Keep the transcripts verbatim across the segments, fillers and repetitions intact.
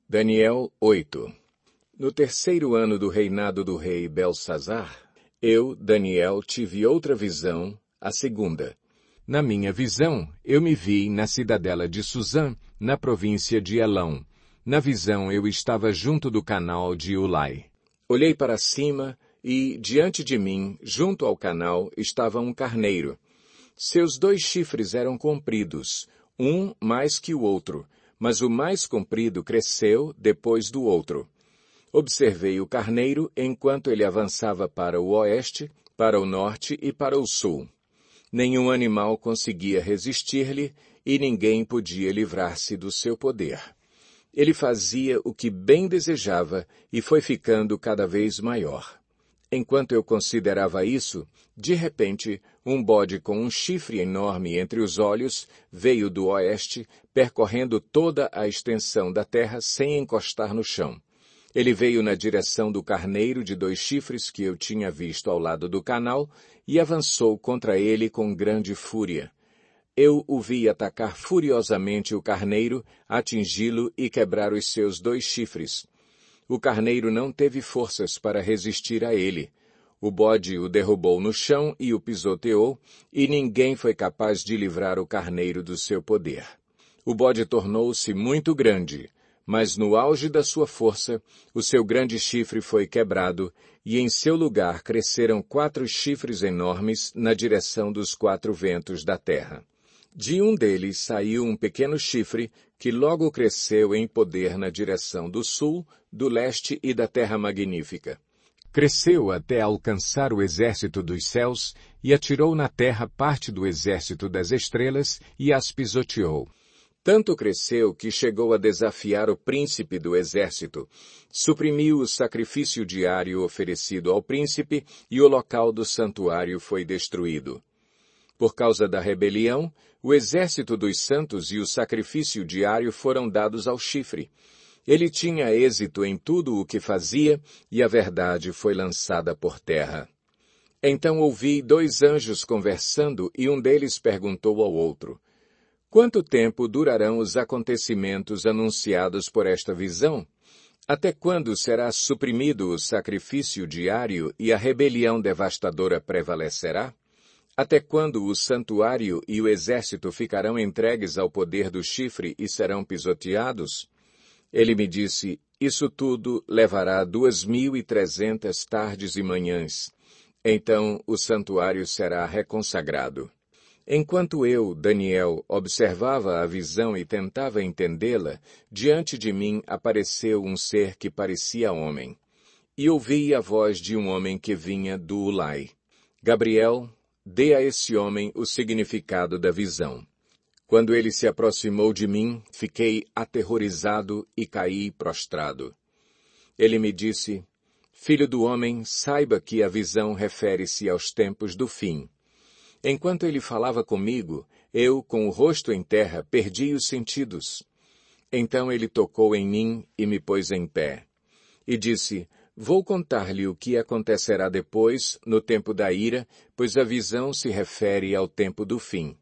Daniel oito. No terceiro ano do reinado do rei Belsazar, eu, Daniel, tive outra visão, a segunda. Na minha visão, eu me vi na cidadela de Suzã, na província de Elão. Na visão, eu estava junto do canal de Ulai. Olhei para cima e, diante de mim, junto ao canal, estava um carneiro. Seus dois chifres eram compridos, um mais que o outro, mas o mais comprido cresceu depois do outro. Observei o carneiro enquanto ele avançava para o oeste, para o norte e para o sul. Nenhum animal conseguia resistir-lhe e ninguém podia livrar-se do seu poder. Ele fazia o que bem desejava e foi ficando cada vez maior. Enquanto eu considerava isso, de repente, um bode com um chifre enorme entre os olhos veio do oeste, percorrendo toda a extensão da terra sem encostar no chão. Ele veio na direção do carneiro de dois chifres que eu tinha visto ao lado do canal e avançou contra ele com grande fúria. Eu o vi atacar furiosamente o carneiro, atingi-lo e quebrar os seus dois chifres. O carneiro não teve forças para resistir a ele. O bode o derrubou no chão e o pisoteou, e ninguém foi capaz de livrar o carneiro do seu poder. O bode tornou-se muito grande, mas no auge da sua força, o seu grande chifre foi quebrado, e em seu lugar cresceram quatro chifres enormes na direção dos quatro ventos da terra. De um deles saiu um pequeno chifre, que logo cresceu em poder na direção do sul, do leste e da terra magnífica. Cresceu até alcançar o exército dos céus, e atirou na terra parte do exército das estrelas, e as pisoteou. Tanto cresceu que chegou a desafiar o príncipe do exército, suprimiu o sacrifício diário oferecido ao príncipe, e o local do santuário foi destruído. Por causa da rebelião, o exército dos santos e o sacrifício diário foram dados ao chifre. Ele tinha êxito em tudo o que fazia, e a verdade foi lançada por terra. Então ouvi dois anjos conversando, e um deles perguntou ao outro: Quanto tempo durarão os acontecimentos anunciados por esta visão? Até quando será suprimido o sacrifício diário e a rebelião devastadora prevalecerá? Até quando o santuário e o exército ficarão entregues ao poder do chifre e serão pisoteados? Ele me disse, isso tudo levará duas mil e trezentas tardes e manhãs. Então o santuário será reconsagrado. Enquanto eu, Daniel, observava a visão e tentava entendê-la, diante de mim apareceu um ser que parecia homem. E ouvi a voz de um homem que vinha do Ulai. Gabriel, dê a esse homem o significado da visão. Quando ele se aproximou de mim, fiquei aterrorizado e caí prostrado. Ele me disse, Filho do homem, saiba que a visão refere-se aos tempos do fim. Enquanto ele falava comigo, eu, com o rosto em terra, perdi os sentidos. Então ele tocou em mim e me pôs em pé. E disse, Vou contar-lhe o que acontecerá depois, no tempo da ira, pois a visão se refere ao tempo do fim.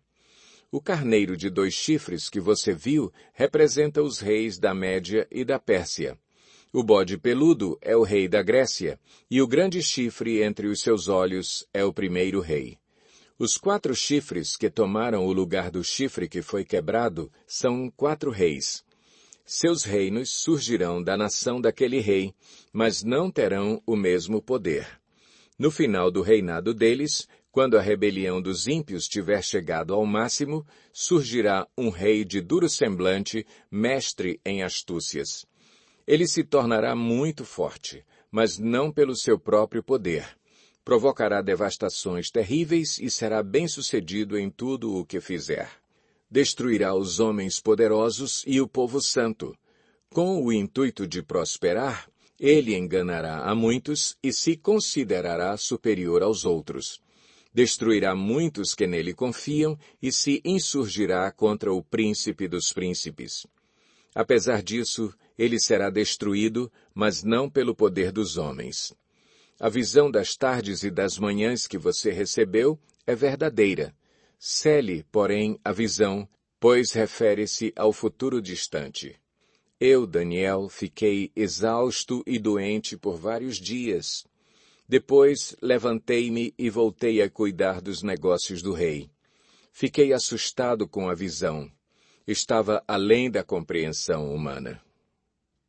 O carneiro de dois chifres que você viu representa os reis da Média e da Pérsia. O bode peludo é o rei da Grécia, e o grande chifre entre os seus olhos é o primeiro rei. Os quatro chifres que tomaram o lugar do chifre que foi quebrado são quatro reis. Seus reinos surgirão da nação daquele rei, mas não terão o mesmo poder. No final do reinado deles, quando a rebelião dos ímpios tiver chegado ao máximo, surgirá um rei de duro semblante, mestre em astúcias. Ele se tornará muito forte, mas não pelo seu próprio poder. Provocará devastações terríveis e será bem-sucedido em tudo o que fizer. Destruirá os homens poderosos e o povo santo. Com o intuito de prosperar, ele enganará a muitos e se considerará superior aos outros. Destruirá muitos que nele confiam e se insurgirá contra o príncipe dos príncipes. Apesar disso, ele será destruído, mas não pelo poder dos homens. A visão das tardes e das manhãs que você recebeu é verdadeira. Cele, porém, a visão, pois refere-se ao futuro distante. Eu, Daniel, fiquei exausto e doente por vários dias. Depois levantei-me e voltei a cuidar dos negócios do rei. Fiquei assustado com a visão. Estava além da compreensão humana.